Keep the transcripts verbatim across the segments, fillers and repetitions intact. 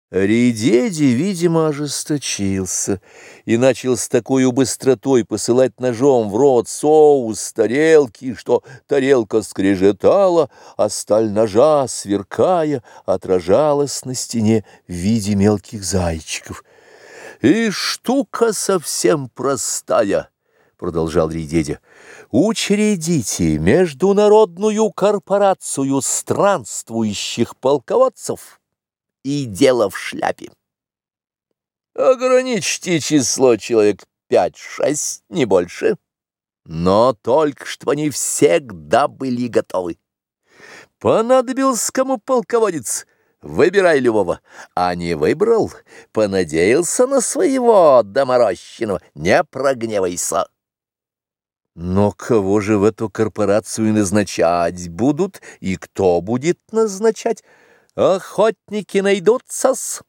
Редеди, видимо, ожесточился и начал с такой быстротой посылать ножом в рот соус с тарелки, что тарелка скрежетала, а сталь ножа, сверкая, отражалась на стене в виде мелких зайчиков. «И штука совсем простая», — продолжал Редедя. «Учредите международную корпорацию странствующих полководцев, и дело в шляпе. Ограничьте число человек пять-шесть, не больше, но только чтобы они всегда были готовы. Понадобился кому полководец, выбирай любого, а не выбрал, понадеялся на своего доморощенного, не прогневайся». «Но кого же в эту корпорацию назначать будут, и кто будет назначать? Охотники найдутся-с.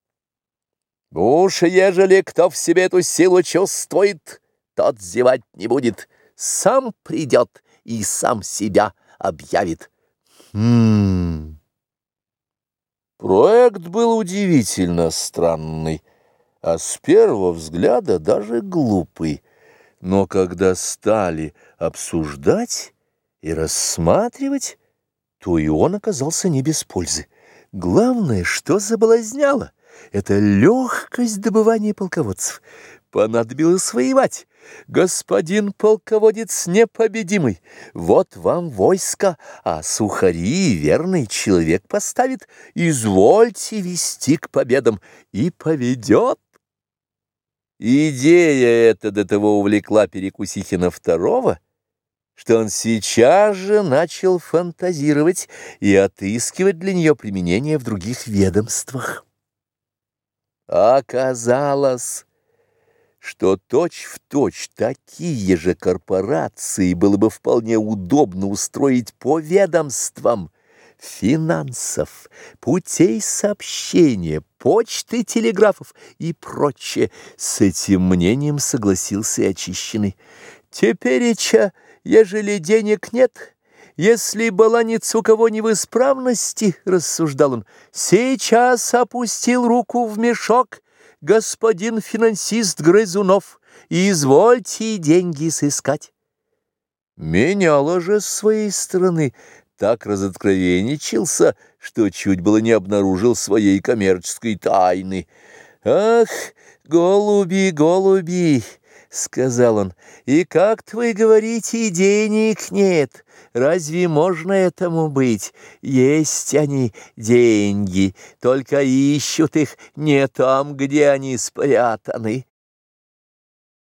Уж ежели кто в себе эту силу чувствует, тот зевать не будет, сам придет и сам себя объявит». Хм. Проект был удивительно странный, а с первого взгляда даже глупый. Но когда стали обсуждать и рассматривать, то и он оказался не без пользы. Главное, что соблазняло, это легкость добывания полководцев. Понадобилось воевать. Господин полководец непобедимый, вот вам войско, а сухари верный человек поставит. Извольте вести к победам, и поведет. Идея эта до того увлекла Перекусихина второго, что он сейчас же начал фантазировать и отыскивать для нее применение в других ведомствах. Оказалось, что точь-в-точь такие же корпорации было бы вполне удобно устроить по ведомствам финансов, путей сообщения, почты, телеграфов и прочее. С этим мнением согласился и Очищенный. Тепереча, ежели денег нет, если баланец у кого не в исправности, рассуждал он, сейчас опустил руку в мешок господин финансист Грызунов, и извольте деньги сыскать. Меняло же с своей стороны так разоткровенничался, что чуть было не обнаружил своей коммерческой тайны. «Ах, голуби, голуби!» — сказал он, — «и как-то вы говорите, денег нет. Разве можно этому быть? Есть они, деньги, только ищут их не там, где они спрятаны».